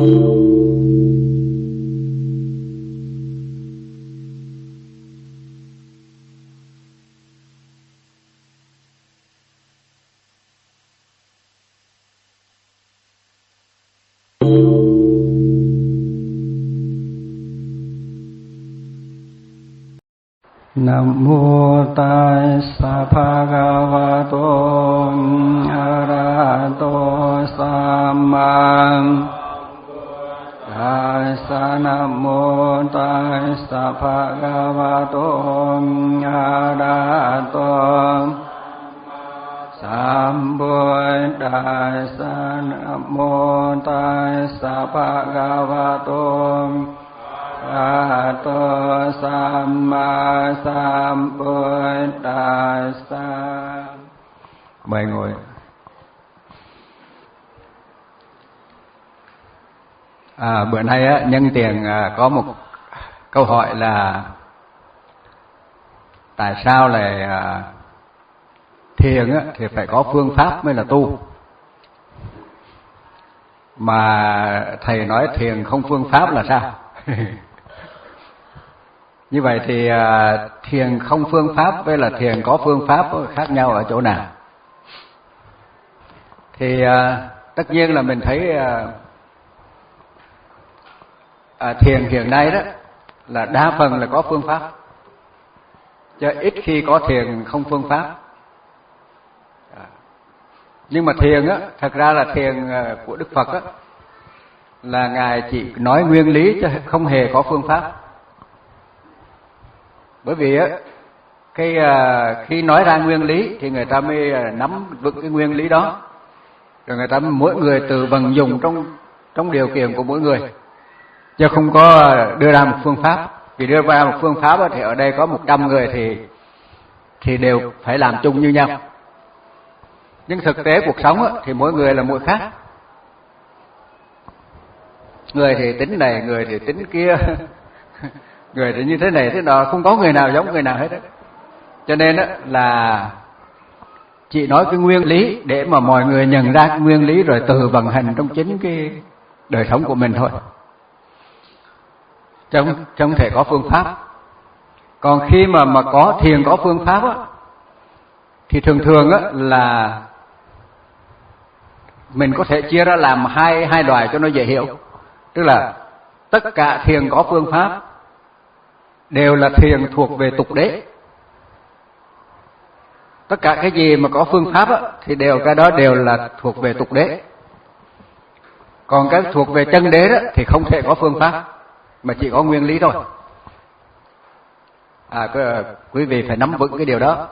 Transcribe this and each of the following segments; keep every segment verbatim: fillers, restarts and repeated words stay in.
Nam mô Tassa Bhagavato Arahato Samma Tassa. Nam mô Tassa Bhagavato Arahato Sambuddhassa. Nam mô Tassa Bhagavato Arahato Samma Sambuddhassa. Mời ngồi. À, bữa nay á, nhân tiện à, có một câu hỏi là tại sao lại à, thiền á, thì phải có phương pháp mới là tu, mà thầy nói thiền không phương pháp là sao? Như vậy thì à, thiền không phương pháp với là thiền có phương pháp khác nhau ở chỗ nào? Thì à, tất nhiên là mình thấy à, à, thiền hiện nay đó là đa phần là có phương pháp, chứ ít khi có thiền không phương pháp. À, nhưng mà thiền á, thật ra là thiền của Đức Phật á, là Ngài chỉ nói nguyên lý chứ không hề có phương pháp. Bởi vì á, cái khi nói ra nguyên lý thì người ta mới nắm vững cái nguyên lý đó, rồi người ta mỗi người tự vận dụng trong trong điều kiện của mỗi người, chứ không có đưa ra một phương pháp. Vì đưa ra một phương pháp thì ở đây có một trăm người thì thì đều phải làm chung như nhau. Nhưng thực tế cuộc sống thì mỗi người là mỗi khác. Người thì tính này, người thì tính kia, người thì như thế này thế nọ, không có người nào giống người nào hết đấy. Cho nên là chỉ nói cái nguyên lý để mà mọi người nhận ra cái nguyên lý rồi từ vận hành trong chính cái đời sống của mình thôi, chứ không, chứ không thể có phương pháp. Còn khi mà mà có thiền có phương pháp á, thì thường thường á là mình có thể chia ra làm hai hai loại cho nó dễ hiểu. Tức là tất cả thiền có phương pháp đều là thiền thuộc về tục đế. Tất cả cái gì mà có phương pháp á, thì đều cái đó đều là thuộc về tục đế. Còn cái thuộc về chân đế đó thì không thể có phương pháp, mà chỉ có nguyên lý thôi. À, quý vị phải nắm vững cái điều đó.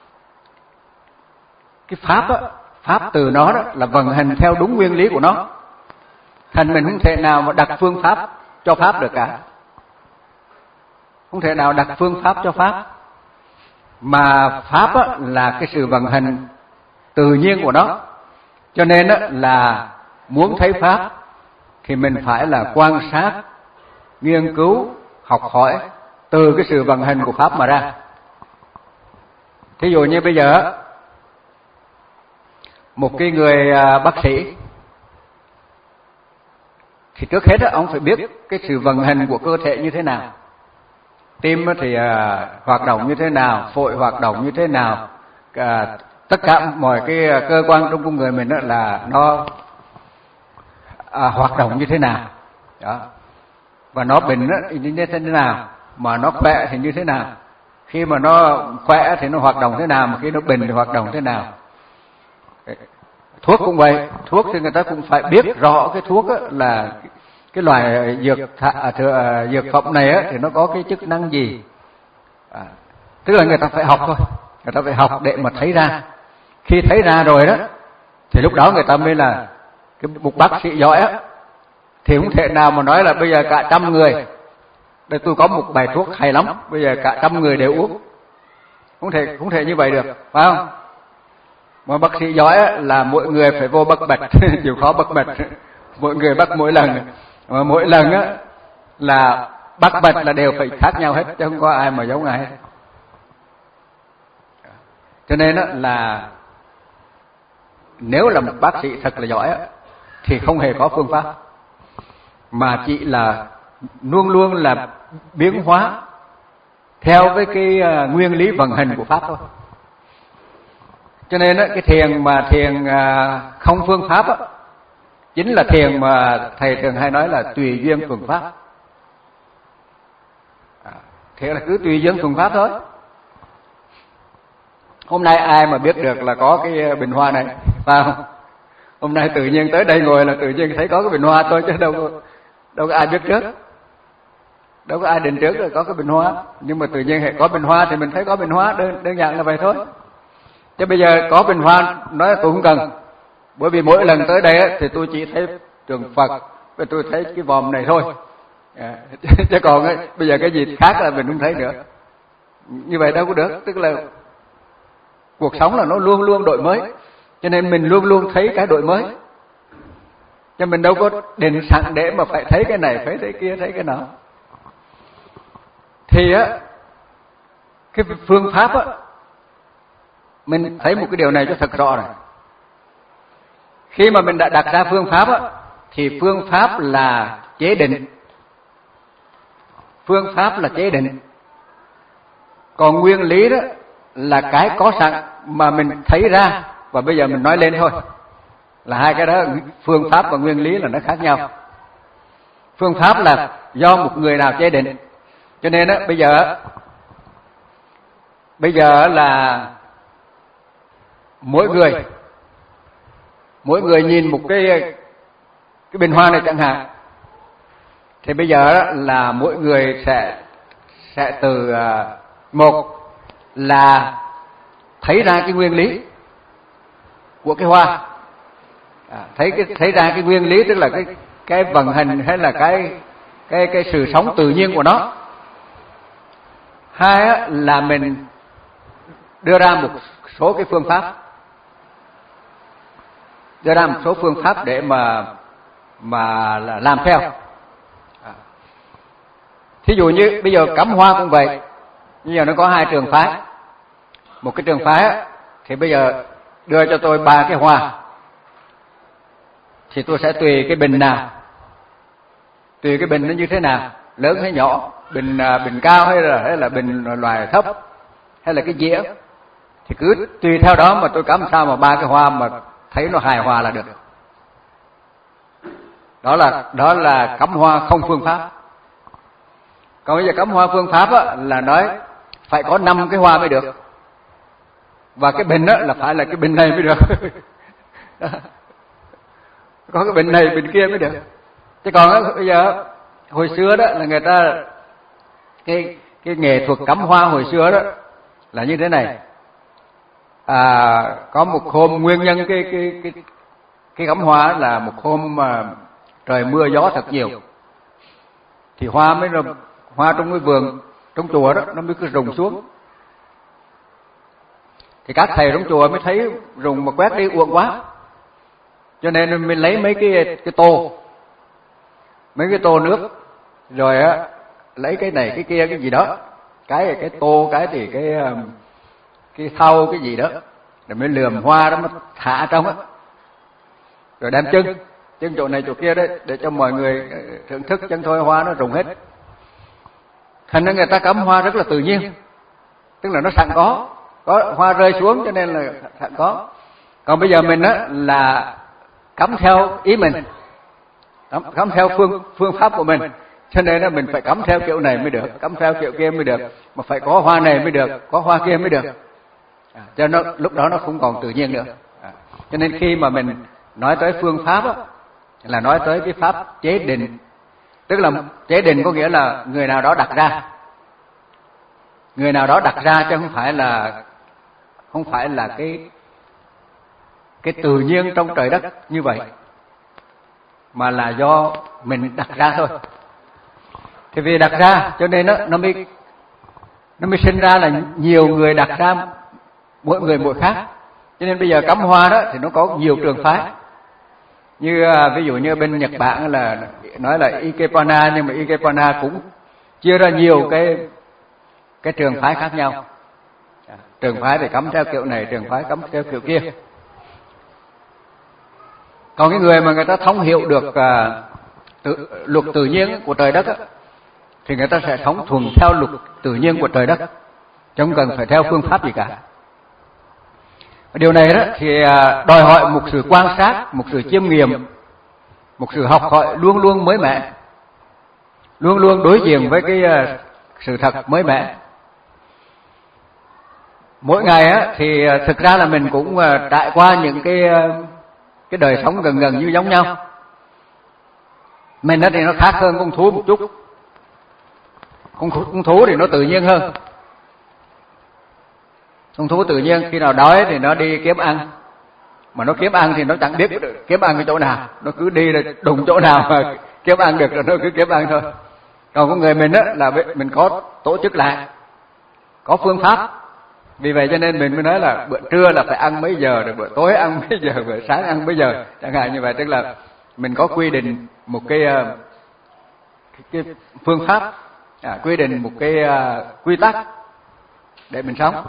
Cái pháp á, pháp từ nó đó là vận hành theo đúng nguyên lý của nó. Thành mình không thể nào mà đặt phương pháp cho pháp được cả. Không thể nào đặt phương pháp cho pháp. Mà pháp á, là cái sự vận hành tự nhiên của nó. Cho nên á, là muốn thấy pháp thì mình phải là quan sát, nghiên cứu, học hỏi từ cái sự vận hành của pháp mà ra. Thí dụ như bây giờ một cái người bác sĩ thì trước hết ông phải biết cái sự vận hành của cơ thể như thế nào. Tim thì hoạt động như thế nào, phổi hoạt động như thế nào, tất cả mọi cái cơ quan trong con người mình là nó hoạt động như thế nào. Đó. Và nó bệnh thì như thế nào, mà nó khỏe thì như thế nào. Khi mà nó khỏe thì nó hoạt động thế nào, mà khi nó bệnh thì hoạt động thế nào. Thuốc cũng vậy, thuốc thì người ta cũng phải biết rõ cái thuốc là cái loại dược thạ, dược phẩm này thì nó có cái chức năng gì. À, tức là người ta phải học thôi, người ta phải học để mà thấy ra. Khi thấy ra rồi đó thì lúc đó người ta mới là cái một bác sĩ giỏi á, thì không thể nào mà nói là bây giờ cả trăm người, đây tôi có một bài thuốc hay lắm, bây giờ cả trăm người đều uống. Không thể không thể như vậy được, phải không? Mà bác sĩ giỏi là mỗi người phải vô bậc bạch, chịu khó bậc bạch, mỗi người bắt mỗi lần, mà mỗi lần á là bậc bạch là đều phải khác nhau hết, chứ không có ai mà giống ai hết. Cho nên á là nếu là một bác sĩ thật là giỏi á, thì không hề có phương pháp. mà chỉ là luôn luôn là biến hóa theo với cái uh, nguyên lý vận hành của pháp thôi. Cho nên á, cái thiền mà thiền uh, không phương pháp á, chính là thiền mà thầy thường hay nói là tùy duyên phương pháp. À, thế là cứ tùy duyên phương pháp thôi. Hôm nay ai mà biết được là có cái bình hoa này, phải không? Hôm nay tự nhiên tới đây ngồi là tự nhiên thấy có cái bình hoa thôi, chứ đâu có, đâu có ai biết trước. Đâu có ai định trước là có cái bình hoa. Nhưng mà tự nhiên hệ có bình hoa thì mình thấy có bình hoa, đơn, đơn giản là vậy thôi. Chứ bây giờ có bình hoa, nói tôi không cần. Bởi vì mỗi lần tới đây á, thì tôi chỉ thấy tượng Phật, và tôi thấy cái vòm này thôi. À, chứ còn ấy, bây giờ cái gì khác là mình không thấy nữa. Như vậy đâu có được. Tức là cuộc sống là nó luôn luôn đổi mới. Cho nên mình luôn luôn thấy cái đổi mới. Chứ mình đâu có định sẵn để mà phải thấy cái này, phải thấy kia, thấy cái nọ. Thì á, cái phương pháp á, mình thấy một cái điều này cho thật rõ này. Khi mà mình đã đặt ra phương pháp á, thì phương pháp là chế định. Phương pháp là chế định. Còn nguyên lý đó là cái có sẵn mà mình thấy ra và bây giờ mình nói lên thôi. Là hai cái đó, phương pháp và nguyên lý là nó khác nhau. Phương pháp là do một người nào chế định. Cho nên á, bây giờ bây giờ là mỗi người mỗi người nhìn một cái cái bình hoa này chẳng hạn, thì bây giờ là mỗi người sẽ sẽ từ một là thấy ra cái nguyên lý của cái hoa, à, thấy cái thấy ra cái nguyên lý, tức là cái cái vận hành hay là cái cái cái sự sống tự nhiên của nó. Hai á, là mình đưa ra một số cái phương pháp, đưa ra một số phương pháp để mà mà là làm theo. À. Thí dụ như bây giờ cắm hoa cũng vậy. Bây giờ nó có hai trường phái. Một cái trường phái á, thì bây giờ đưa cho tôi ba cái hoa, thì tôi sẽ tùy cái bình nào, tùy cái bình nó như thế nào, lớn hay nhỏ, bình bình cao hay là hay là bình loại thấp, hay là cái dĩa, thì cứ tùy theo đó mà tôi cắm sao mà ba cái hoa mà thấy nó hài hòa là được. Đó là đó là cắm hoa không phương pháp. Còn bây giờ cắm hoa phương pháp á, là nói phải có năm cái hoa mới được, và cái bình á, là phải là cái bình này mới được. Có cái bình này bình kia mới được. Chứ còn á, bây giờ hồi xưa đó là người ta cái cái nghệ thuật cắm hoa hồi xưa đó là như thế này. À, có một hôm nguyên nhân cái cái cái cái cắm hoa là một hôm mà trời mưa gió thật nhiều, thì hoa mới là hoa trong cái vườn trong chùa đó nó mới cứ rụng xuống. Thì các thầy trong chùa mới thấy rụng mà quét đi uổng quá, cho nên mình lấy mấy cái cái tô, mấy cái tô nước, rồi á lấy cái này cái kia cái gì đó, cái cái tô, cái thì cái cái thau cái gì đó, rồi mới lườm hoa đó, nó thả trong á, rồi đem chân chân chỗ này chỗ kia đấy để cho mọi người thưởng thức, chân thôi hoa nó rụng hết. Thành ra người ta cắm hoa rất là tự nhiên, tức là nó sẵn có, có hoa rơi xuống cho nên là sẵn có. Còn bây giờ mình á là cắm theo ý mình, cắm, cắm theo phương phương pháp của mình, cho nên là mình phải cắm theo kiểu này mới được, cắm theo kiểu kia mới được, mà phải có hoa này mới được, có hoa kia mới được. À, cho nó lúc đó nó không còn tự nhiên nữa. À, cho nên khi mà mình nói tới phương pháp á, là nói tới cái pháp chế định. Tức là chế định có nghĩa là người nào đó đặt ra, người nào đó đặt ra, chứ không phải là không phải là cái cái tự nhiên trong trời đất như vậy, mà là do mình đặt ra thôi. Thì vì đặt ra cho nên nó nó mới nó mới sinh ra là nhiều người đặt ra, mỗi người mỗi khác. Cho nên bây giờ cắm hoa đó thì nó có nhiều trường phái. Như ví dụ như bên Nhật Bản là nói là Ikebana, nhưng mà Ikebana cũng chia ra nhiều cái cái trường phái khác nhau. Trường phái thì cắm theo kiểu này, trường phái cắm theo kiểu kia. Còn cái người mà người ta thông hiểu được tự, luật tự nhiên của trời đất á, thì người ta sẽ sống thuần theo luật tự nhiên của trời đất, chứ không cần phải theo phương pháp gì cả. Điều này đó thì đòi hỏi một sự quan sát, một sự chiêm nghiệm, một sự học hỏi luôn luôn mới mẻ, luôn luôn đối diện với cái sự thật mới mẻ. Mỗi ngày á thì thực ra là mình cũng trải qua những cái cái đời sống gần gần như giống nhau. Mình á thì nó khác hơn con thú một chút. Con, con thú thì nó tự nhiên hơn. Con thú tự nhiên khi nào đói thì nó đi kiếm ăn. Mà nó kiếm ăn thì nó chẳng biết kiếm ăn ở chỗ nào, nó cứ đi là đụng chỗ nào mà kiếm ăn được rồi nó cứ kiếm ăn thôi. Còn con người mình á là mình có tổ chức lại, có phương pháp. Vì vậy cho nên mình mới nói là bữa trưa là phải ăn mấy giờ, rồi bữa tối ăn mấy giờ, bữa sáng ăn mấy giờ, chẳng hạn như vậy. Tức là mình có quy định một cái, cái, cái phương pháp, à, quy định một cái uh, quy tắc để mình sống.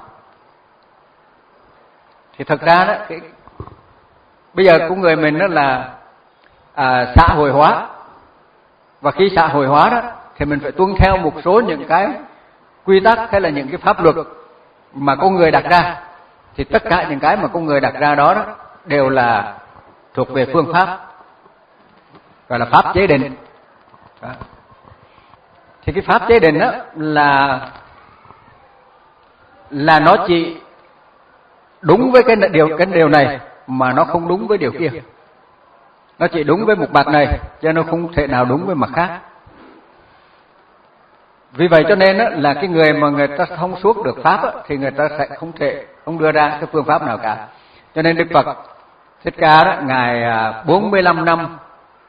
Thì thật ra đó, cái, bây giờ con người mình đó là à, xã hội hóa, và khi xã hội hóa đó thì mình phải tuân theo một số những cái quy tắc hay là những cái pháp luật mà con người đặt ra. Thì tất cả những cái mà con người đặt ra đó, đó đều là thuộc về phương pháp, gọi là pháp chế định. Đó. Thì cái pháp chế định đó là là nó chỉ đúng với cái điều cái điều này mà nó không đúng với điều kia. Nó chỉ đúng với một mặt này cho nó không thể nào đúng với mặt khác. Vì vậy cho nên đó, là cái người mà người ta thông suốt được pháp đó, thì người ta sẽ không thể không đưa ra cái phương pháp nào cả. Cho nên Đức Phật Thích Ca đó, ngài bốn mươi lăm năm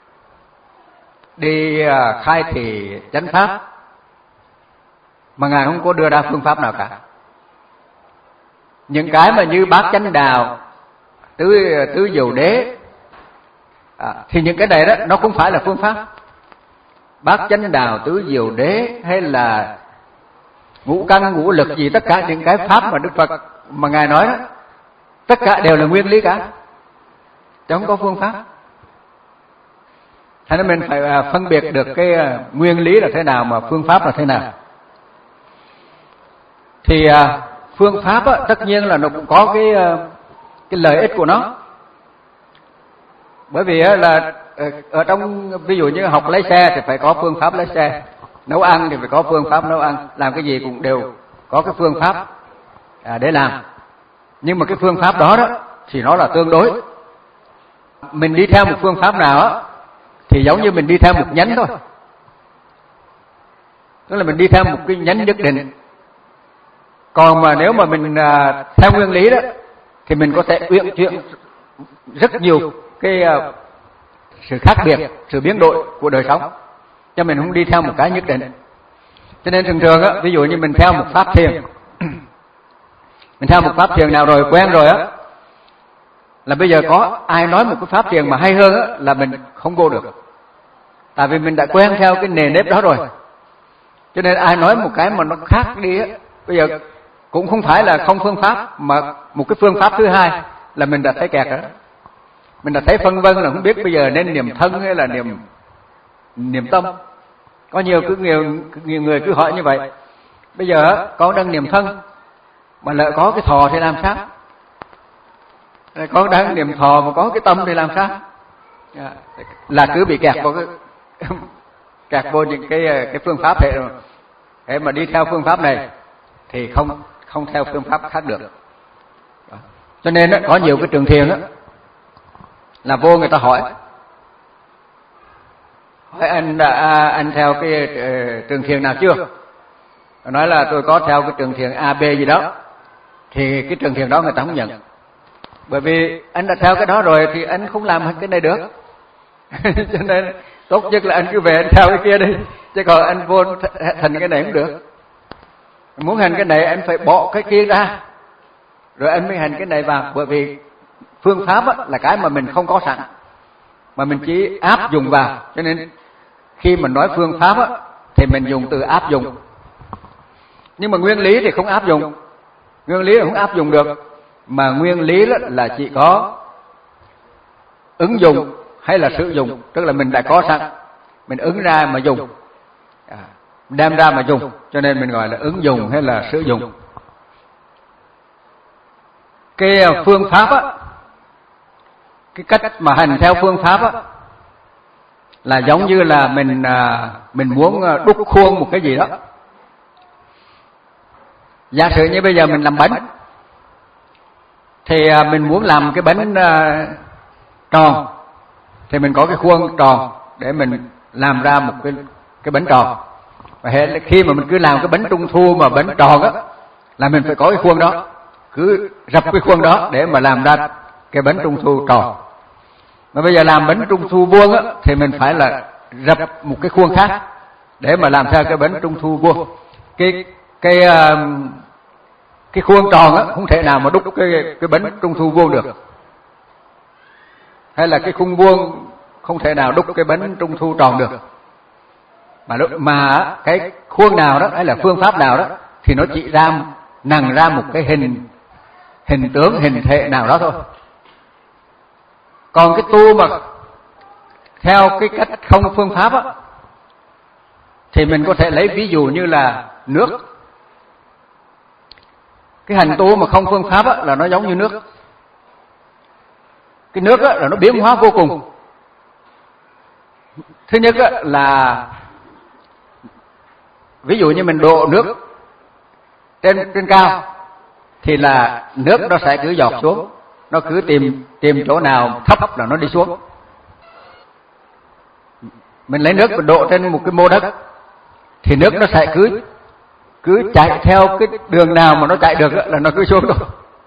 đi khai thị chánh pháp mà ngài không có đưa ra phương pháp nào cả. Những cái mà như bát chánh đạo, tứ tứ diệu đế, à, thì những cái này đó nó không phải là phương pháp. Bát chánh đạo, tứ diệu đế hay là ngũ căn ngũ lực gì, tất cả những cái pháp mà Đức Phật mà ngài nói đó, tất cả đều là nguyên lý cả, chứ không có phương pháp. Thế nên mình phải phân biệt được cái nguyên lý là thế nào mà phương pháp là thế nào. Thì phương pháp á, tất nhiên là nó cũng có cái cái lợi ích của nó. Bởi vì là ở trong ví dụ như học lái xe thì phải có phương pháp lái xe, nấu ăn thì phải có phương pháp nấu ăn, làm cái gì cũng đều có cái phương pháp à, để làm. Nhưng mà cái phương pháp đó đó thì nó là tương đối. Mình đi theo một phương pháp nào á thì giống như mình đi theo một nhánh thôi. Tức là mình đi theo một cái nhánh nhất định. Còn mà nếu mà mình à, theo nguyên lý đó thì mình có thể uyển chuyển rất nhiều cái à, sự khác biệt, sự biến đổi của đời sống, cho mình không đi theo một cái nhất định. Cho nên thường thường á, ví dụ như mình theo một pháp thiền, mình theo một pháp thiền nào rồi quen rồi á, là bây giờ có ai nói một cái pháp thiền mà hay hơn á, là mình không vô được. Tại vì mình đã quen theo cái nền nếp đó rồi. Cho nên ai nói một cái mà nó khác đi á, bây giờ cũng không phải là không phương pháp, mà một cái phương pháp thứ hai là mình đã thấy kẹt rồi đó. Mình đã thấy phân vân là không biết bây giờ nên niệm thân hay là niệm niệm tâm. Có nhiều cứ nhiều, nhiều người cứ hỏi như vậy. Bây giờ con đang niệm thân mà lỡ có cái thọ thì làm sao? Con đang niệm thọ mà có cái tâm thì làm sao? Là cứ bị kẹt vào cái kẹt vô những cái cái phương pháp thế rồi. Thế mà đi theo phương pháp này thì không không theo phương pháp khác được. Cho nên có nhiều cái trường thiền đó là vô người ta hỏi hỏi anh đã anh theo cái uh, trường thiền nào chưa? Nói là tôi có theo cái trường thiền A B gì đó, thì cái trường thiền đó người ta không nhận. Bởi vì anh đã theo cái đó rồi thì anh không làm cái này được. Cho nên tốt nhất là anh cứ về anh theo cái kia đi, chứ còn anh vô thành cái này không được. Muốn hành cái này anh phải bỏ cái kia ra, rồi anh mới hành cái này vào. Bởi vì phương pháp á, là cái mà mình không có sẵn, mà mình chỉ áp dụng vào. Cho nên khi mình nói phương pháp á, thì mình dùng từ áp dụng. Nhưng mà nguyên lý thì không áp dụng. Nguyên lý là không áp dụng được. Mà nguyên lý là chỉ có ứng dụng hay là sử dụng. Tức là mình đã có sẵn mình ứng ra mà dùng, à, đem ra mà dùng, cho nên mình gọi là ứng dụng hay là sử dụng. Cái phương pháp á, cái cách mà hành theo phương pháp á, là giống như là mình mình muốn đúc khuôn một cái gì đó. Giả sử như bây giờ mình làm bánh, thì mình muốn làm cái bánh tròn, thì mình có cái khuôn tròn để mình làm ra một cái cái bánh tròn. Và khi mà mình cứ làm cái bánh trung thu mà bánh tròn á, là mình phải có cái khuôn đó, cứ rập cái khuôn đó để mà làm ra cái bánh trung thu tròn. Mà bây giờ làm bánh trung thu vuông á, thì mình phải là rập một cái khuôn khác để mà làm theo cái bánh trung thu vuông. Cái cái cái khuôn tròn á không thể nào mà đúc cái cái bánh trung thu vuông được, hay là cái khung vuông không thể nào đúc cái bánh trung thu tròn được. Mà mà cái khuôn nào đó hay là phương pháp nào đó thì nó chỉ ra nằng ra một cái hình hình tướng, hình thể nào đó thôi. Còn cái tu mà theo cái cách không phương pháp á, thì mình có thể lấy ví dụ như là nước. Cái hành tu mà không phương pháp á, là nó giống như nước. Cái nước á, là nó biến hóa vô cùng. Thứ nhất á, là ví dụ như mình đổ nước trên trên cao, thì là nước nó sẽ cứ giọt xuống, nó cứ tìm tìm chỗ nào thấp là nó đi xuống. Mình lấy nước mình đổ trên một cái mô đất, thì nước nó sẽ cứ cứ chạy theo cái đường nào mà nó chạy được là nó cứ xuống thôi.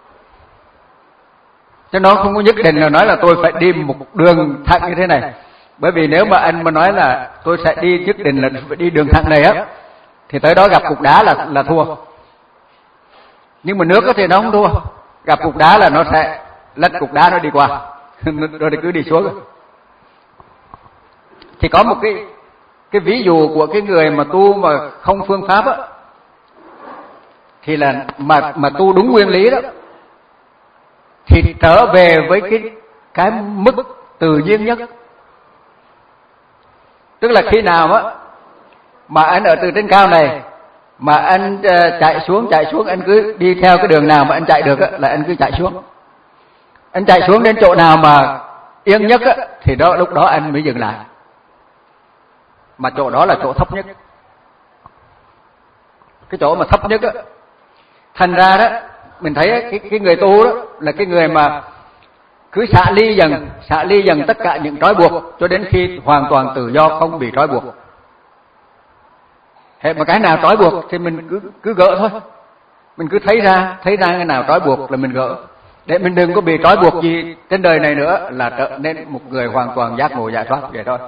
Chứ nó không có nhất định là nói là tôi phải đi một đường thẳng như thế này. Bởi vì nếu mà anh mà nói là tôi sẽ đi nhất định là phải đi đường thẳng này á, thì tới đó gặp cục đá là là thua. Nhưng mà nước thì nó không thua, gặp cục đá là nó sẽ lách cục đá nó đi qua, rồi cứ đi xuống. Thì có một cái cái ví dụ của cái người mà tu mà không phương pháp á, thì là mà mà tu đúng nguyên lý đó, thì trở về với cái cái mức tự nhiên nhất. Tức là khi nào á mà anh ở từ trên cao này mà anh uh, chạy xuống chạy xuống anh cứ đi theo cái đường nào mà anh chạy được á, là anh cứ chạy xuống. Anh chạy xuống đến chỗ nào mà yên nhất á, thì đó lúc đó anh mới dừng lại. Mà chỗ đó là chỗ thấp nhất. Cái chỗ mà thấp nhất á, thành ra đó mình thấy cái cái người tu đó là cái người mà cứ xả ly dần, xả ly dần tất cả những trói buộc cho đến khi hoàn toàn tự do, không bị trói buộc. Hệ mà cái nào trói buộc thì mình cứ cứ gỡ thôi. Mình cứ thấy ra, thấy ra cái nào trói buộc là mình gỡ. Để mình đừng có bị trói buộc gì trên đời này nữa, là trở nên một người hoàn toàn giác ngộ giải thoát vậy thôi.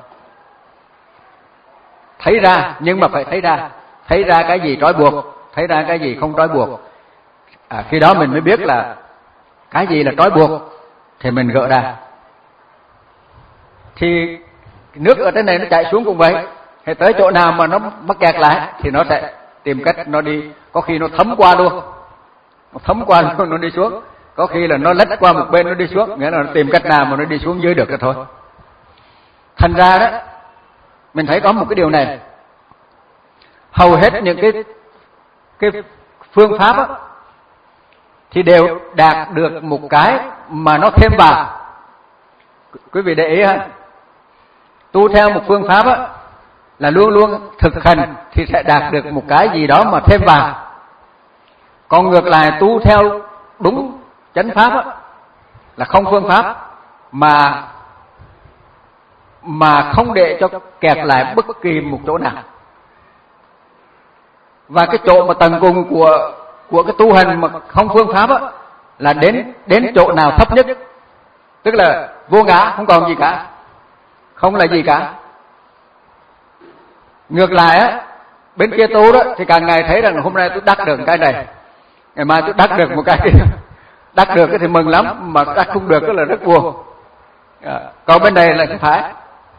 Thấy ra, nhưng mà phải thấy ra, thấy ra cái gì trói buộc, thấy ra cái gì không trói buộc. À, khi đó mình mới biết là cái gì là trói buộc thì mình gỡ ra. Thì nước ở trên này nó chảy xuống cũng vậy. Thì tới chỗ nào mà nó mắc kẹt lại thì nó sẽ tìm cách nó đi, có khi nó thấm qua luôn, nó thấm qua luôn nó đi xuống, có khi là nó lách qua một bên nó đi xuống, nghĩa là nó tìm cách nào mà nó đi xuống dưới được rồi thôi. Thành ra đó mình thấy có một cái điều này, hầu hết những cái cái phương pháp á, thì đều đạt được một cái mà nó thêm vào. Quý vị để ý ha, tu theo một phương pháp á, là luôn luôn thực hành thì sẽ đạt được một cái gì đó mà thêm vào. Còn ngược lại tu theo đúng chánh pháp á, là không phương pháp, mà mà không để cho kẹt lại bất kỳ một chỗ nào. Và cái chỗ mà tận cùng của của cái tu hành mà không phương pháp á, là đến đến chỗ nào thấp nhất, tức là vô ngã, không còn gì cả, không là gì cả. Ngược lại á, bên kia tu đó thì càng ngày thấy rằng hôm nay tôi đắc được cái này, ngày mai tôi đắc được một cái kia. Đắc được thì mừng lắm, mà đắc không được là rất buồn. À, còn bên này là không phải.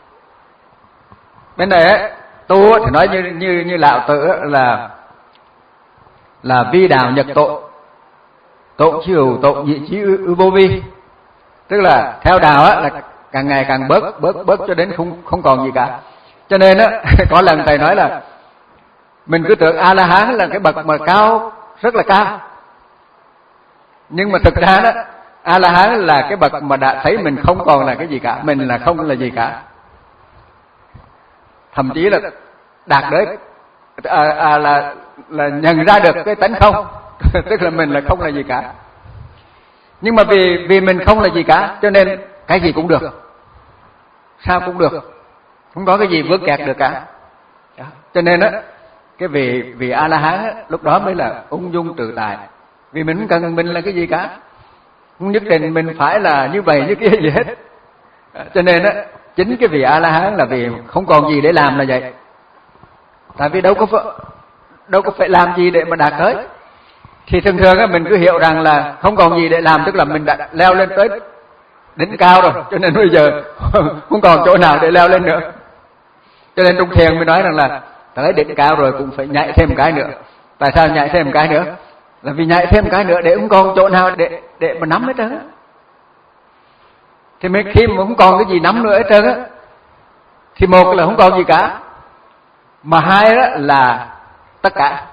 Bên này á, tu thì nói như như như lão tử là là vi đạo nhật tội, tội chiều tội nhị chí ư vô vi. Tức là theo đạo á, là càng ngày càng bớt bớt bớt cho đến không không còn gì cả. Cho nên á, có lần thầy nói là mình cứ tưởng A La Hán là cái bậc mà cao, rất là cao. Nhưng mà thực ra đó, A La Hán là cái bậc mà đã thấy mình không còn là cái gì cả, mình là không là gì cả. Thậm chí là đạt đến à, à, là là nhận ra được cái tánh không, tức là mình là không là gì cả. Nhưng mà vì vì mình không là gì cả, cho nên cái gì cũng được, sao cũng được, không có cái gì vướng kẹt được cả. Cho nên á, cái vị vị A La Hán lúc đó mới là ung dung tự tại, vì mình không cần mình là cái gì cả, không nhất định mình phải là như vậy như kia gì hết. Cho nên á, chính cái vị A La Hán là vì không còn gì để làm là vậy. Tại vì đâu có phải, đâu có phải làm gì để mà đạt tới. Thì thường thường á, mình cứ hiểu rằng là không còn gì để làm, tức là mình đã leo lên tới đỉnh cao rồi, cho nên bây giờ không còn chỗ nào để leo lên nữa. Cho nên trong thiền mới nói rằng là tới đỉnh cao rồi cũng phải nhảy thêm một cái nữa. Tại sao nhảy thêm một cái nữa? Là vì nhảy thêm một cái nữa để không còn chỗ nào để để mà nắm hết trơn á. Thì mấy khi mà không còn cái gì nắm nữa hết trơn á, thì một là không còn gì cả, mà hai đó là tất cả.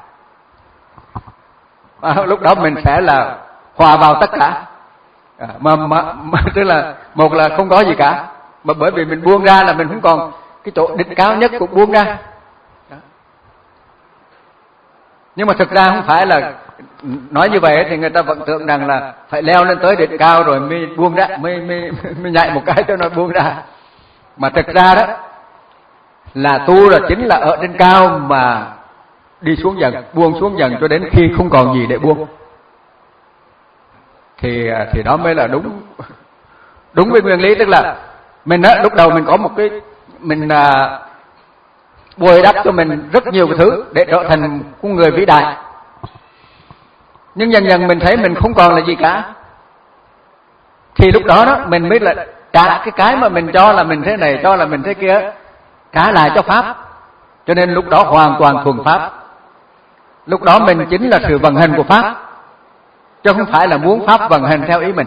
À, lúc đó mình sẽ là hòa vào tất cả. À, mà, mà, mà tức là một là không có gì cả, mà bởi vì mình buông ra là mình không còn cái chỗ đỉnh cao nhất cũng buông ra. Đó. Nhưng mà thực ra không phải là nói như vậy thì người ta vẫn tưởng rằng là phải leo lên tới đỉnh cao rồi mới buông ra, mới mới mới nhảy một cái cho nó buông ra. Mà thực ra đó là tu là chính là ở trên cao mà đi xuống dần, buông xuống dần cho đến khi không còn gì để buông. Thì thì đó mới là đúng đúng với nguyên lý, tức là mình á, lúc đầu mình có một cái mình à, bồi đắp cho mình rất nhiều cái thứ để trở thành một người vĩ đại. Nhưng dần dần mình thấy mình không còn là gì cả, thì lúc đó đó mình mới là trả cái cái mà mình cho là mình thế này, cho là mình thế kia, trả lại cho pháp. Cho nên lúc đó hoàn toàn thuần pháp. Lúc đó mình chính là sự vận hành của pháp, chứ không phải là muốn pháp vận hành theo ý mình.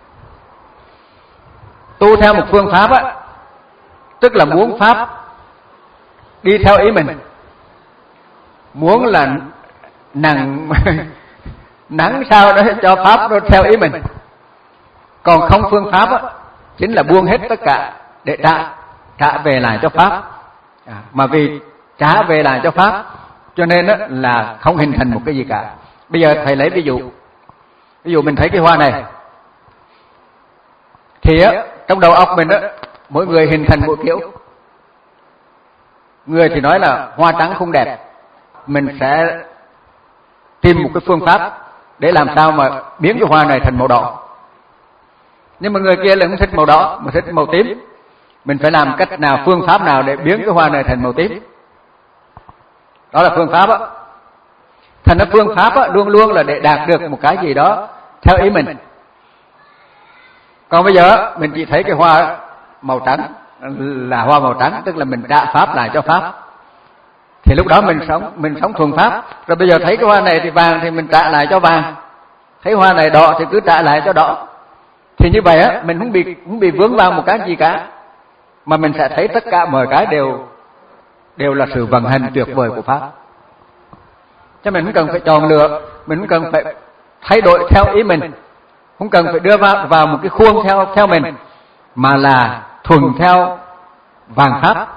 Tu theo một phương pháp á, tức là muốn pháp đi theo ý mình, muốn là nặng nắng sao đó cho pháp nó theo ý mình. Còn không phương pháp á, chính là buông hết tất cả để trả trả về lại cho pháp. À, mà vì trả về lại cho pháp cho nên á, là không hình thành một cái gì cả. Bây giờ thầy lấy ví dụ, ví dụ mình thấy cái hoa này, thì á, trong đầu óc mình á, mỗi người hình thành một kiểu. Người thì nói là hoa trắng không đẹp, mình sẽ tìm một cái phương pháp để làm sao mà biến cái hoa này thành màu đỏ. Nhưng mà người kia lại không thích màu đỏ mà thích màu tím, mình phải làm cách nào, phương pháp nào để biến cái hoa này thành màu tím. Đó là phương pháp á. Thành ra phương pháp á, luôn luôn là để đạt được một cái gì đó theo ý mình. Còn bây giờ mình chỉ thấy cái hoa màu trắng là hoa màu trắng, tức là mình trả pháp lại cho pháp. Thì lúc đó mình sống mình sống thuần pháp. Rồi bây giờ thấy cái hoa này thì vàng thì mình trả lại cho vàng, thấy hoa này đỏ thì cứ trả lại cho đỏ. Thì như vậy á, mình không bị không bị vướng vào một cái gì cả, mà mình sẽ thấy tất cả mọi cái đều đều là sự vận hành tuyệt vời của pháp. Cho mình không cần phải chọn lựa, mình không cần phải thay đổi theo ý mình, không cần phải đưa vào vào một cái khuôn theo theo mình, mà là thuần theo vàng pháp.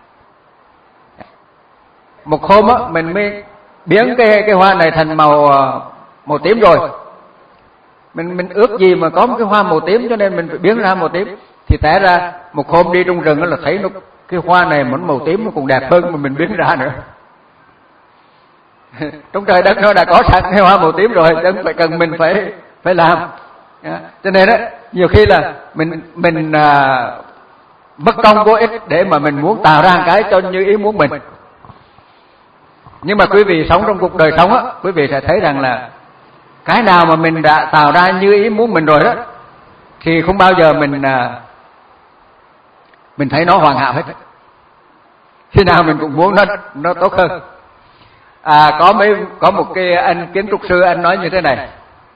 Một hôm á, mình mới biến cái cái hoa này thành màu màu tím rồi. Mình mình ước gì mà có một cái hoa màu tím, cho nên mình phải biến ra màu tím. Thì té ra một hôm đi trong rừng là thấy nó cái hoa này muốn màu tím nó còn đẹp hơn mà mình biến ra nữa. Trong trời đất nó đã có sẵn cái hoa màu tím rồi, chứ phải cần mình phải phải làm. Cho nên á, nhiều khi là mình mình à, mất công vô ích để mà mình muốn tạo ra cái cho như ý muốn mình. Nhưng mà quý vị sống trong cuộc đời sống á, quý vị sẽ thấy rằng là cái nào mà mình đã tạo ra như ý muốn mình rồi đó, thì không bao giờ mình à, mình thấy nó hoàn hảo hết. Khi nào mình cũng muốn nó nó tốt hơn. À, có mấy có một cái anh kiến trúc sư, anh nói như thế này: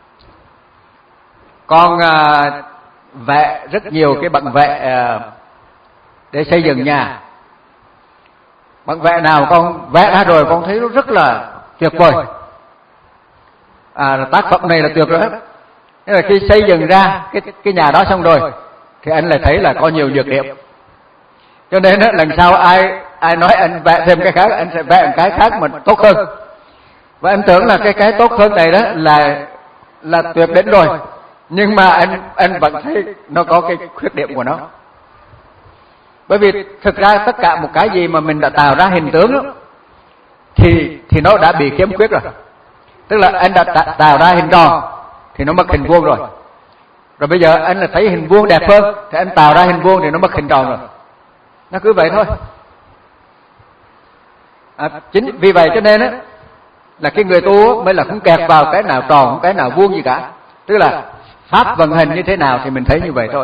con à, vẽ rất nhiều cái bản vẽ à, để xây dựng nhà. Bản vẽ nào con vẽ ra rồi con thấy nó rất là tuyệt vời. À, tác phẩm này là tuyệt rồi. Thế là khi xây dựng ra cái cái nhà đó xong rồi thì anh lại thấy là có nhiều nhược điểm. Cho nên đó, lần sau ai ai nói anh vẽ thêm cái khác, anh sẽ vẽ một cái khác mà tốt hơn. Và anh tưởng là cái cái tốt hơn này đó là là tuyệt đỉnh rồi. Nhưng mà anh anh vẫn thấy nó có cái khuyết điểm của nó. Bởi vì thực ra tất cả một cái gì mà mình đã tạo ra hình tướng đó, thì thì nó đã bị khiếm khuyết rồi. Tức là anh đã tạo ra hình tròn thì nó mất hình vuông rồi. Rồi bây giờ anh là thấy hình vuông đẹp hơn thì anh tạo ra hình vuông thì nó mất hình tròn rồi. Nó cứ vậy thôi. À, chính vì vậy cho nên á là cái người tu mới là không kẹt vào cái nào tròn, cái nào vuông gì cả. Tức là pháp vận hành như thế nào thì mình thấy như vậy thôi.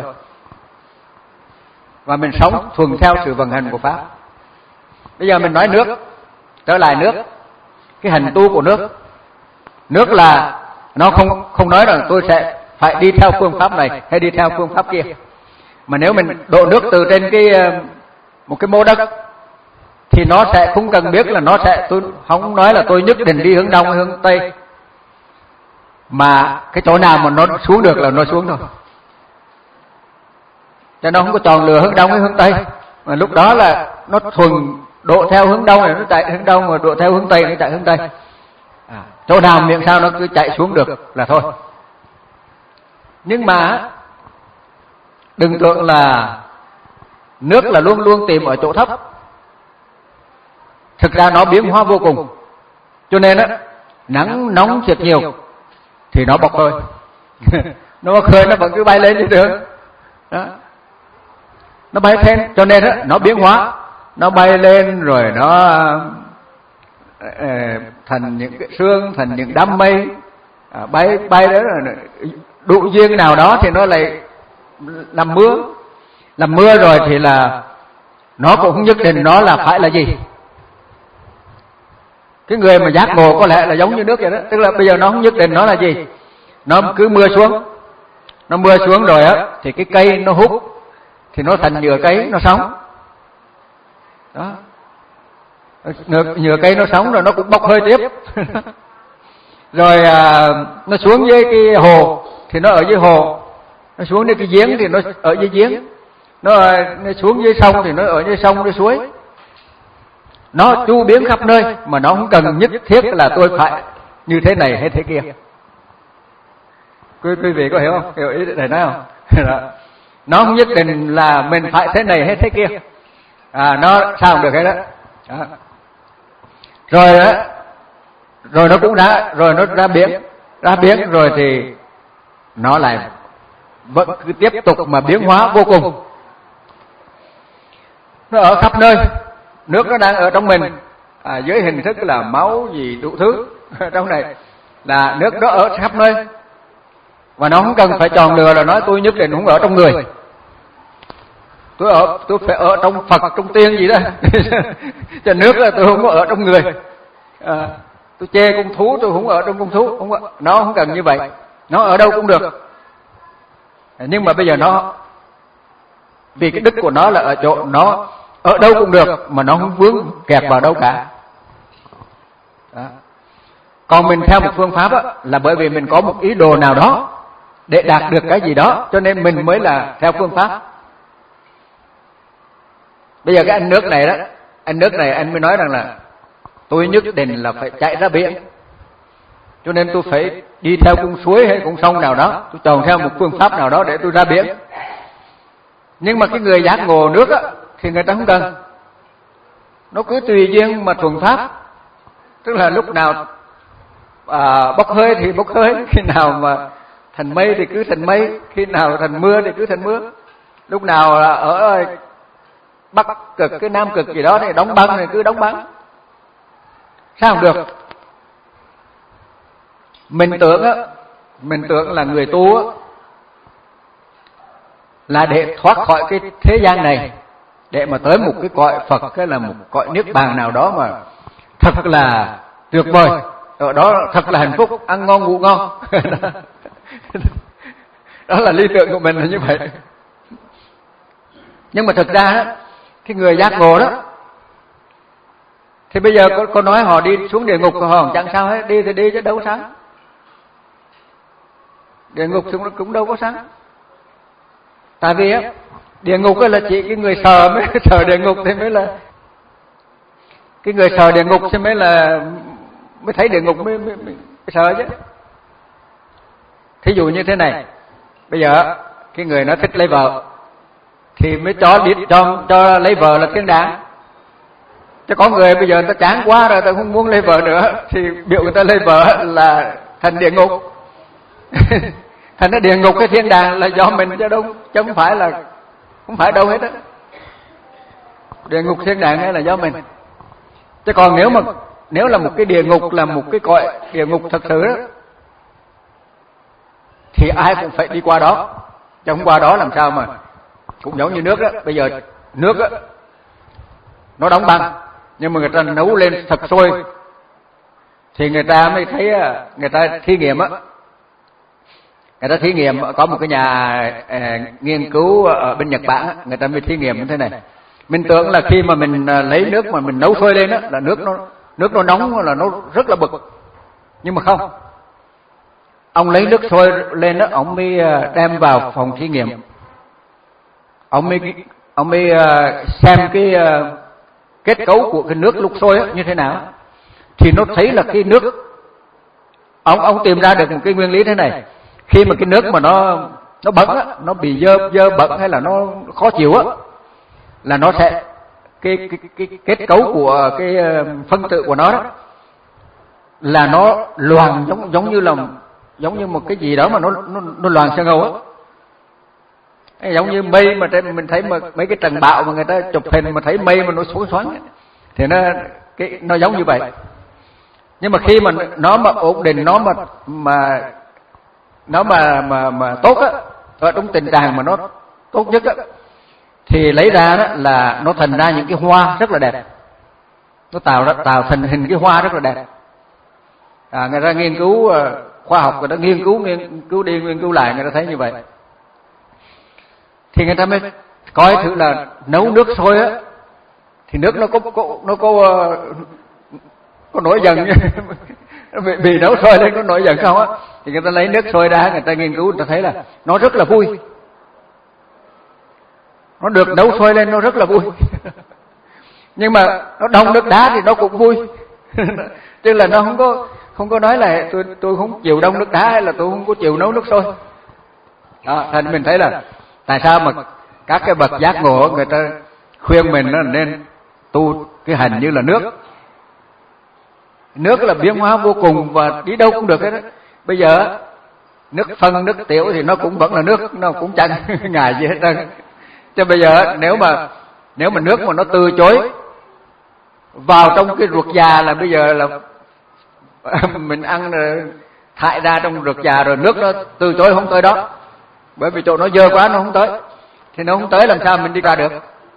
Và mình sống thuần theo sự vận hành của pháp. Bây giờ mình nói nước, trở lại nước, cái hành tu của nước. Nước là nó không không nói rằng tôi sẽ phải đi theo phương pháp này hay đi theo phương pháp kia. Mà nếu mình đổ nước từ trên cái một cái mô đất thì nó sẽ không cần biết là nó sẽ, tôi không nói là tôi nhất định đi hướng đông hay hướng tây, mà cái chỗ nào mà nó xuống được là nó xuống thôi. Cho nó không có chọn lựa hướng đông hay hướng tây, mà lúc đó là nó thuần độ theo hướng đông này nó chạy hướng đông, mà độ theo hướng tây nó chạy hướng tây. À, chỗ nào miệng sao nó cứ chạy xuống được là thôi. Nhưng mà đừng tưởng là nước là luôn luôn tìm ở chỗ thấp. Thực ra nó biến hóa vô cùng. Cho nên á, nắng nóng thiệt nhiều thì nó bốc hơi. Nó bốc hơi nó vẫn cứ bay lên như được. Đó. Nó bay lên, cho nên á, nó biến hóa. Nó bay lên rồi nó uh, thành những cái sương, thành những đám mây, uh, bay bay đó rồi đủ duyên nào đó thì nó lại làm mưa. Làm mưa rồi thì là nó cũng không nhất định nó là phải là gì. Cái người mà giác ngộ có lẽ là giống như nước vậy đó. Tức là bây giờ nó không nhất định nó là gì. Nó cứ mưa xuống. Nó mưa xuống rồi á thì cái cây nó hút thì nó thành nhựa cây nó sống. Đó. Nhựa cây nó sống rồi nó cũng bốc hơi tiếp. Rồi à, nó xuống dưới cái hồ thì nó ở dưới hồ. Nó xuống dưới cái giếng thì nó ở dưới giếng. Nó, nó xuống dưới sông thì nó ở dưới sông, dưới suối. Nó chu biến khắp nơi mà nó không cần nhất thiết là tôi phải như thế này hay thế kia. Quý, quý vị có hiểu không? Hiểu ý thầy nói không? Nó không nhất định là mình phải thế này hay thế kia. À, nó sao không được hết đó. Đó. Rồi đó, rồi nó cũng đã, rồi nó ra biến, ra biến rồi thì nó lại vẫn cứ tiếp tục mà biến hóa vô cùng. Nó ở khắp nơi. Nước nó đang ở trong mình, à, dưới hình thức là máu gì đủ thứ trong này, là nước đó ở khắp nơi. Và nó không cần phải chọn lựa là nói tôi nhất định không ở trong người, tôi ở tôi phải ở trong Phật, trong tiên gì đó. Cho nước là tôi không có ở trong người. À, tôi chê con thú tôi không ở trong con thú, không có, nó không cần như vậy. Nó ở đâu cũng được. Nhưng mà bây giờ nó vì cái đức của nó là ở chỗ nó ở đâu cũng được mà nó không vướng kẹt vào đâu cả. Đó. Còn mình theo một phương pháp á, là bởi vì mình có một ý đồ nào đó để đạt được cái gì đó, cho nên mình mới là theo phương pháp. Bây giờ cái anh nước này đó, anh nước này anh mới nói rằng là tôi nhất định là phải chạy ra biển, cho nên tôi phải đi theo con suối hay con sông nào đó, tôi chọn theo một phương pháp nào đó để tôi ra biển. Nhưng mà cái người giác ngộ nước á thì người ta không cần, nó cứ tùy duyên mà thuần pháp. Tức là lúc nào à, bốc hơi thì bốc hơi, khi nào mà thành mây thì cứ thành mây, khi nào thành mưa thì cứ thành mưa. Lúc nào là ở Bắc cực, cái Nam cực gì đó thì đóng băng thì cứ đóng băng. Sao không được? Mình tưởng á, mình tưởng là người tu á là để thoát khỏi cái thế gian này, để mà tới một cái cõi Phật, cái là một cõi niết bàn nào đó mà thật là tuyệt vời, ở đó thật là hạnh phúc, ăn ngon ngủ ngon. Đó là lý tưởng của mình là như vậy. Nhưng mà thực ra đó, cái người giác ngộ đó Thì bây giờ có, có nói họ đi xuống địa ngục họ chẳng sao hết, đi thì đi chứ đâu sáng. Địa ngục cũng, cũng đâu có sáng. Tại vì á, địa ngục là chỉ cái người sợ mới sợ địa ngục thì mới là cái người sợ địa ngục thì mới là mới thấy địa ngục mới, mới, mới sợ chứ. Thí dụ như thế này, bây giờ cái người nó thích lấy vợ thì mới cho biết cho cho lấy vợ là thiên đàng. Chứ có người bây giờ người ta chán quá rồi, ta không muốn lấy vợ nữa thì biểu người ta lấy vợ là thành địa ngục. Thành ra địa ngục cái thiên đàng là do mình chứ đâu, chứ không phải là không phải đâu hết á. Địa ngục thiên đàng là do mình. Chứ còn nếu mà nếu là một cái địa ngục là một cái cõi địa ngục thật sự đó, thì ai cũng phải đi qua đó. Chứ không qua đó làm sao mà, cũng giống như nước đó. Bây giờ nước đó, nó đóng băng, nhưng mà người ta nấu lên thật sôi thì người ta mới thấy, người ta thí nghiệm á, người ta thí nghiệm có một cái nhà à, nghiên cứu ở bên Nhật Bản á, người ta mới thí nghiệm như thế này. Mình tưởng là khi mà mình lấy nước mà mình nấu sôi lên á là nước nó nước nó nóng là nó rất là bực, nhưng mà không. Ông lấy nước sôi lên đó, ông mới đem vào phòng thí nghiệm, ông mới ông mới xem cái kết cấu của cái nước lúc sôi á như thế nào, thì nó thấy là cái nước, ông ông tìm ra được một cái nguyên lý thế này. Khi mà cái nước mà nó nó bẩn á, nó bị dơ dơ bẩn hay là nó khó chịu á, là nó sẽ cái cái cái, cái kết cấu của cái phân tử của nó đó là nó loàn giống giống như là giống như một cái gì đó mà nó nó nó loàn sang ngầu á. Giống như mây mà trên mình thấy mà mấy cái trận bão mà người ta chụp hình mà thấy mây mà nó xuống xoắn thì nó cái nó giống như vậy. Nhưng mà khi mà nó mà ổn định, nó mà mà nó mà mà mà tốt á, ở trong tình trạng mà nó tốt nhất á, thì lấy ra đó là nó thành ra những cái hoa rất là đẹp. Nó tạo ra tạo thành hình cái hoa rất là đẹp. À, người ta nghiên cứu khoa học, người ta nghiên cứu nghiên cứu đi nghiên cứu lại, người ta thấy như vậy. Thì người ta mới coi thử là nấu nước sôi á thì nước nó có, có nó có có nổi giận bị, bị nấu sôi lên có nổi giận không á. Thì người ta lấy nước sôi ra, người ta nghiên cứu, người ta thấy là nó rất là vui. Nó được nấu sôi lên nó rất là vui. Nhưng mà nó đông nước đá thì nó cũng vui. Tức là nó không có không có nói là tôi tôi không chịu đông nước đá hay là tôi không có chịu nấu nước sôi. Đó, thành mình thấy là tại sao mà các cái bậc giác ngộ người ta khuyên mình là nên tu cái hành như là nước. Nước là biến hóa vô cùng và đi đâu cũng được hết đó. Bây giờ nước phân, nước tiểu thì nó cũng vẫn là nước, nó cũng chẳng ngại gì hết trơn. Chứ bây giờ nếu mà nếu mà nước mà nó từ chối vào trong cái ruột già là bây giờ là mình ăn thải ra trong ruột già rồi, nước nó từ chối không tới đó. Bởi vì chỗ nó dơ quá nó không tới. Thì nó không tới làm sao mình đi ra được.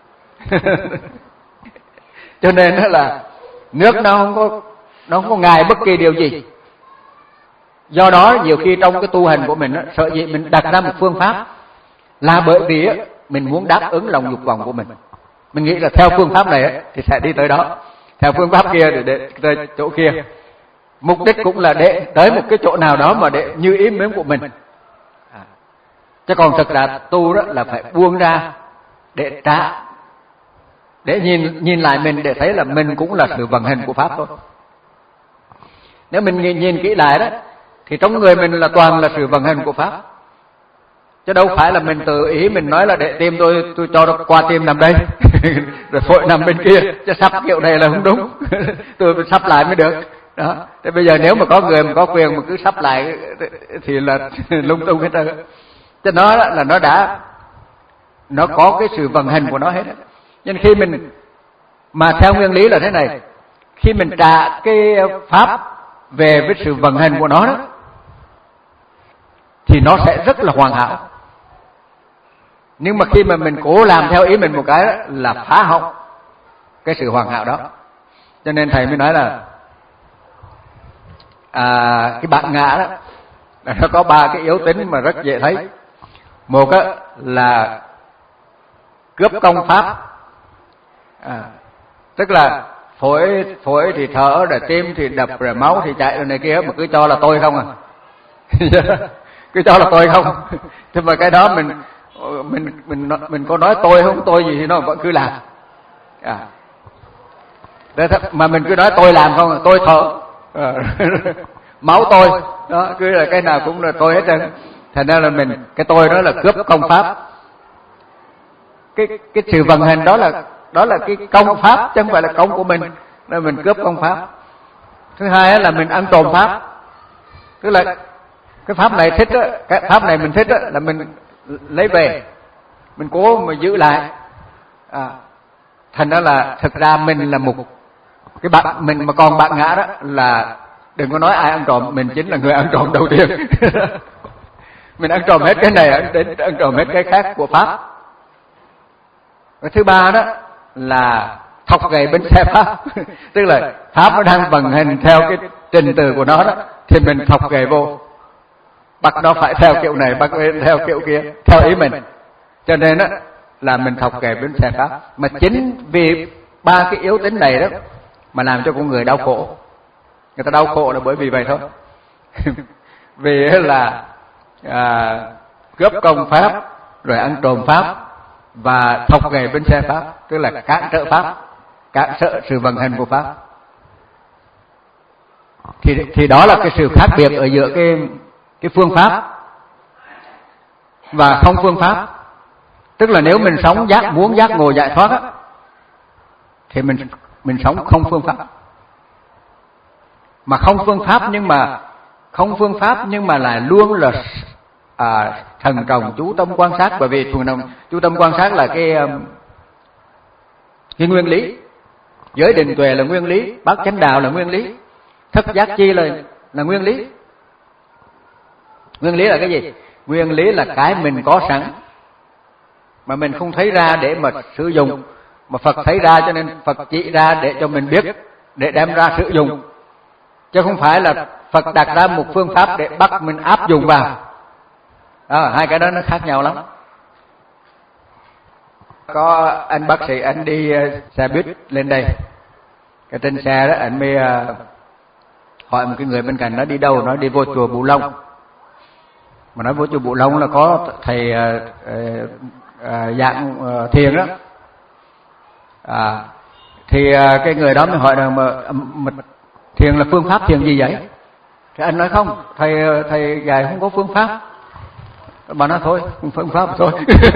Cho nên là nước nó không có nó không có ngại bất kỳ điều gì. Do đó nhiều khi trong cái tu hành của mình, sợ gì mình đặt ra một phương pháp là bởi vì mình muốn đáp ứng lòng dục vọng của mình. Mình nghĩ là theo phương pháp này thì sẽ đi tới đó, theo phương pháp kia để, để tới chỗ kia. Mục đích cũng là để tới một cái chỗ nào đó mà để như ý muốn của mình. À. Chứ còn thực ra tu đó là phải buông ra để trả, để nhìn nhìn lại mình để thấy là mình cũng là sự vận hành của pháp thôi. Nếu mình nhìn, nhìn kỹ lại đó thì trong người mình là toàn là sự vận hành của pháp. Chứ đâu phải là mình tự ý mình nói là để tim tôi tôi cho nó qua tim nằm đây rồi phổi nằm bên kia, chứ sắp kiểu này là không đúng. Tôi phải sắp lại mới được. Đó. Thế bây giờ nếu mà có người mà có quyền mà cứ sắp lại thì là lung tung hết trơn. Cho nó là nó đã nó có cái sự vận hành của nó hết. Nên khi mình mà theo nguyên lý là thế này, khi mình trả cái pháp về với sự vận hành của nó đó, thì nó sẽ rất là hoàn hảo. Nhưng mà khi mà mình cố làm theo ý mình một cái đó, là phá hỏng cái sự hoàn hảo đó. Cho nên thầy mới nói là à, cái bản ngã đó nó có ba cái yếu tính mà rất dễ thấy. Một á, là cướp công pháp, à, tức là phổi phổi thì thở, rồi tim thì đập, rồi máu thì chạy, rồi này kia, mà cứ cho là tôi không à. Cứ cho là tôi không. Thế mà cái đó mình mình mình mình có nói tôi không tôi gì thì nó vẫn cứ làm. À. Mà mình cứ nói tôi làm không, tôi thở, à. Máu tôi, đó cứ là cái nào cũng là tôi hết trơn. Thành ra là mình cái tôi đó là cướp công pháp. Cái cái sự vận hành đó là đó là cái công pháp chứ không phải là công của mình, nên mình cướp công pháp. Thứ hai là mình ăn trộm pháp, tức là cái pháp này thích á, cái pháp này mình thích á, là mình lấy về, mình cố mà giữ lại. À, thành ra là thực ra mình là một cái bạn mình mà còn bạn ngã đó là đừng có nói ai ăn trộm, mình chính là người ăn trộm đầu tiên. Mình ăn trộm hết cái này đến ăn trộm hết cái khác của pháp. Cái thứ ba đó là thọc gậy bánh xe pháp. Tức là pháp nó đang vận hành theo cái trình tự của nó đó, thì mình thọc gậy vô, bắt nó phải theo kiểu này, bắt nó theo kiểu kia, theo ý mình. Cho nên đó là mình thọc gậy bánh xe pháp. Mà chính vì ba cái yếu tính này đó mà làm cho con người đau khổ. Người ta đau khổ là bởi vì vậy thôi. Vì là à, cướp công pháp, rồi ăn trộm pháp, và thọc gậy bên xe pháp, tức là cản trở pháp, cản trở sự vận hành của pháp. Thì thì đó là cái sự khác biệt ở giữa cái cái phương pháp và không phương pháp. Tức là nếu mình sống giác muốn giác ngộ giải thoát á, thì mình mình sống không phương pháp. Mà không phương pháp nhưng mà không phương pháp nhưng mà là luôn là à, thần trọng chú tâm quan sát. Bởi vì chú tâm quan sát là cái cái nguyên lý. Giới định tuệ là nguyên lý, bát chánh đạo là nguyên lý, thất giác chi là là nguyên lý. Nguyên lý là cái gì? Nguyên lý là cái mình có sẵn mà mình không thấy ra để mà sử dụng, mà Phật thấy ra cho nên Phật chỉ ra để cho mình biết, để đem ra sử dụng. Chứ không phải là Phật đặt ra một phương pháp để bắt mình áp dụng vào. À, hai cái đó nó khác nhau lắm. Có anh bác sĩ, anh đi xe buýt lên đây, cái trên xe đó anh mới hỏi một cái người bên cạnh, nó đi đâu, nó đi vô chùa Bù Long. Mà nói vô chùa Bù Long là có thầy uh, uh, dạng uh, thiền đó. À, thì uh, cái người đó mới hỏi rằng mà, mà thiền là phương pháp thiền gì vậy? Thì anh nói không, thầy thầy dạy không có phương pháp. Bà nói thôi, phương pháp thôi.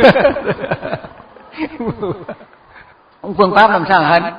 Không phương pháp làm sao hành.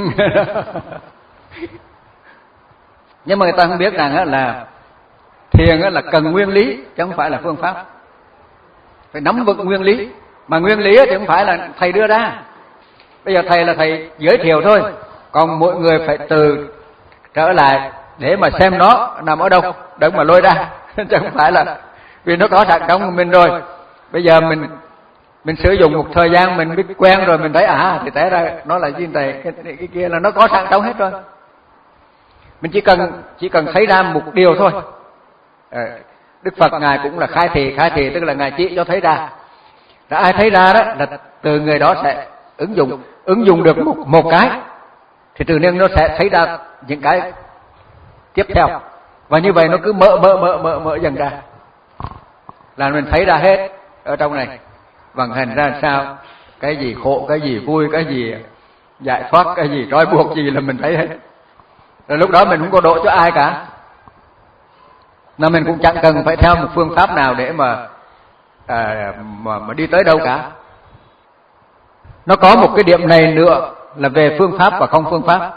Nhưng mà người ta không biết rằng là thiền là cần nguyên lý chứ không phải là phương pháp. Phải nắm vững nguyên lý. Mà nguyên lý thì không phải là thầy đưa ra. Bây giờ thầy là thầy giới thiệu thôi, còn mỗi người phải từ trở lại để mà xem nó nằm ở đâu, đừng mà lôi ra. Chứ không phải là vì nó có sẵn trong mình rồi. Bây giờ mình mình sử dụng một thời gian mình biết quen rồi, mình thấy à thì té ra nó là gì này, cái, cái kia là nó có sẵn trong hết rồi. Mình chỉ cần chỉ cần thấy ra một điều thôi. Đức Phật ngài cũng là khai thị, khai thị tức là ngài chỉ cho thấy ra. Đã ai thấy ra đó là từ người đó sẽ ứng dụng, ứng dụng được một một cái thì tự nhiên nó sẽ thấy ra những cái tiếp theo. Và như vậy nó cứ mở mở mở mở mở dần ra, là mình thấy ra hết ở trong này vận hành ra sao, cái gì khổ, cái gì vui, cái gì giải thoát, cái gì trói buộc gì là mình thấy hết. Rồi lúc đó mình không có độ cho ai cả, mà mình cũng chẳng cần phải theo một phương pháp nào để mà à, mà, mà đi tới đâu cả. Nó có một cái điểm này nữa là về phương pháp và không phương pháp.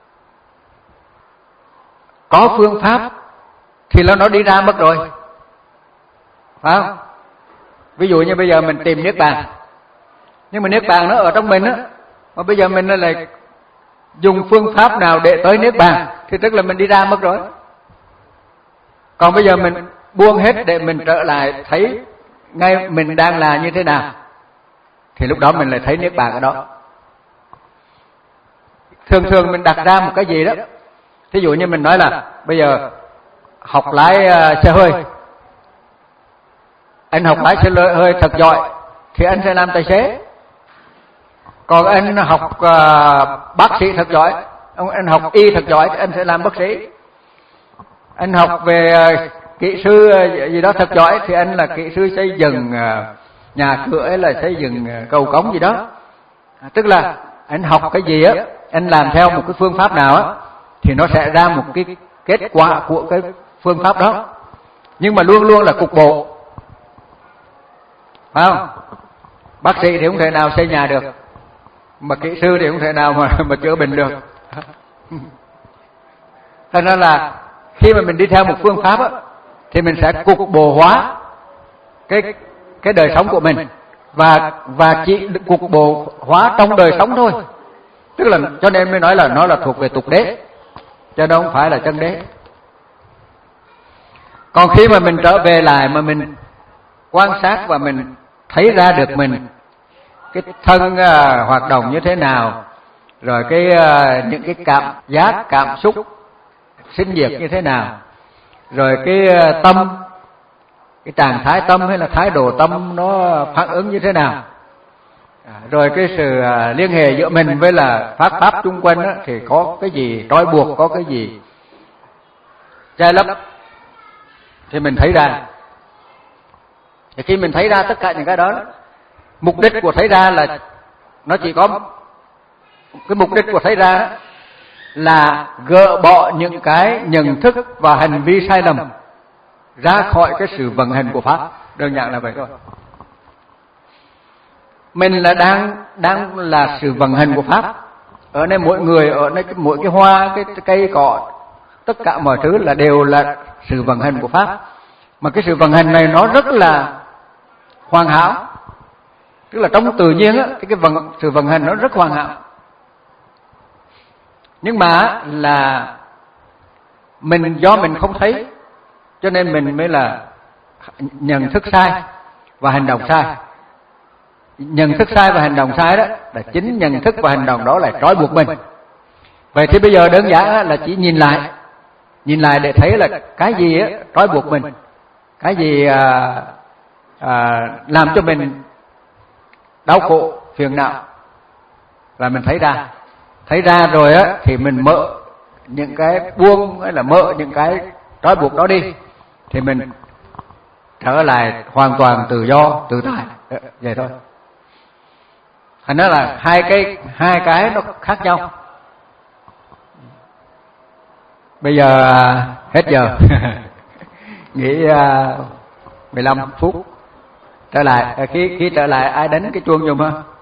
Có phương pháp thì là nó đi ra mất rồi, phải không? Ví dụ như bây giờ mình tìm niết bàn, nhưng mà niết bàn nó ở trong mình á, mà bây giờ mình lại dùng phương pháp nào để tới niết bàn thì tức là mình đi ra mất rồi. Còn bây giờ mình buông hết để mình trở lại thấy ngay mình đang là như thế nào, thì lúc đó mình lại thấy niết bàn ở đó. Thường thường mình đặt ra một cái gì đó, thí dụ như mình nói là bây giờ học lái uh, xe hơi, anh học lái xe hơi thật giỏi thì anh sẽ làm tài xế. Còn anh học uh, bác sĩ thật giỏi Ông anh học y thật giỏi thì anh sẽ làm bác sĩ. Anh học về kỹ sư gì đó thật giỏi thì anh là kỹ sư xây dựng nhà cửa hay là xây dựng cầu cống gì đó. Tức là anh học cái gì á, anh làm theo một cái phương pháp nào á thì nó sẽ ra một cái kết quả của cái phương pháp đó. Nhưng mà luôn luôn là cục bộ. Phải không? Bác sĩ thì không thể nào xây nhà được, mà kỹ sư thì không thể nào mà mà chữa bệnh được. Thành ra là khi mà mình đi theo một phương pháp á, thì mình sẽ cục bộ hóa cái cái đời sống của mình, và và chỉ cục bộ hóa trong đời sống thôi. Tức là cho nên mới nói là nó là thuộc về tục đế, chứ nó không phải là chân đế. Còn khi mà mình trở về lại mà mình quan sát và mình thấy ra được mình cái thân uh, hoạt động như thế nào, rồi cái uh, những cái cảm giác, cảm xúc sinh diệt như thế nào, rồi cái uh, tâm, cái trạng thái tâm hay là thái độ tâm nó phản ứng như thế nào, à, rồi cái sự uh, liên hệ giữa mình với là pháp pháp chung quanh đó, thì có cái gì trói buộc, có cái gì che lấp, thì mình thấy ra. Thì khi mình thấy ra tất cả những cái đó, mục đích của thấy ra là nó chỉ có cái mục đích của thấy ra là gỡ bỏ những cái nhận thức và hành vi sai lầm ra khỏi cái sự vận hành của pháp. Đơn giản là vậy thôi. Mình là đang đang là sự vận hành của pháp. Ở đây mỗi người, ở đây mỗi cái hoa, cái cây cỏ, tất cả mọi thứ là đều là sự vận hành của pháp. Mà cái sự vận hành này nó rất là hoàn hảo. Tức là trong tự nhiên á, cái vận, sự vận hành nó rất hoàn hảo. Nhưng mà là mình do mình không thấy, cho nên mình mới là nhận thức sai và hành động sai. Nhận thức sai và hành động sai đó là chính nhận thức và hành động đó là trói buộc mình. Vậy thì bây giờ đơn giản là chỉ nhìn lại, nhìn lại để thấy là cái gì á trói buộc mình, cái gì à, à, làm cho mình đau khổ, phiền não, là mình thấy ra. Thấy ra rồi á thì mình mở những cái buông hay là mở những cái trói buộc đó đi, thì mình trở lại hoàn toàn tự do, tự tại. Vậy thôi. Thành ra là hai cái hai cái nó khác nhau. Bây giờ hết giờ. Nghỉ mười lăm phút. Trở lại, khi khi trở lại ai đánh cái chuông giùm ha.